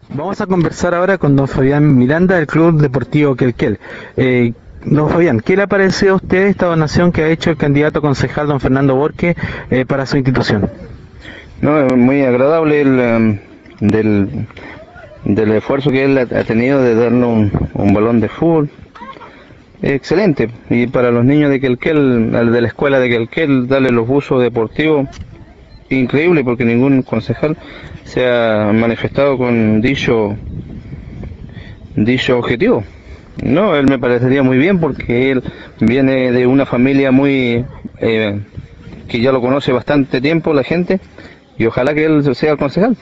Vamos a conversar ahora con don Fabián Miranda del Club Deportivo Quelquel. Don Fabián, ¿qué le ha parecido a usted esta donación que ha hecho el candidato concejal don Fernando Borque para su institución? No, es muy agradable del esfuerzo que él ha tenido de darnos un balón de fútbol. Excelente. Y para los niños de Quelquel, de la escuela de Quelquel, darle los buzos deportivos, increíble porque ningún concejal se ha manifestado con dicho objetivo. No, él me parecería muy bien porque él viene de una familia muy que ya lo conoce bastante tiempo la gente y ojalá que él sea concejal.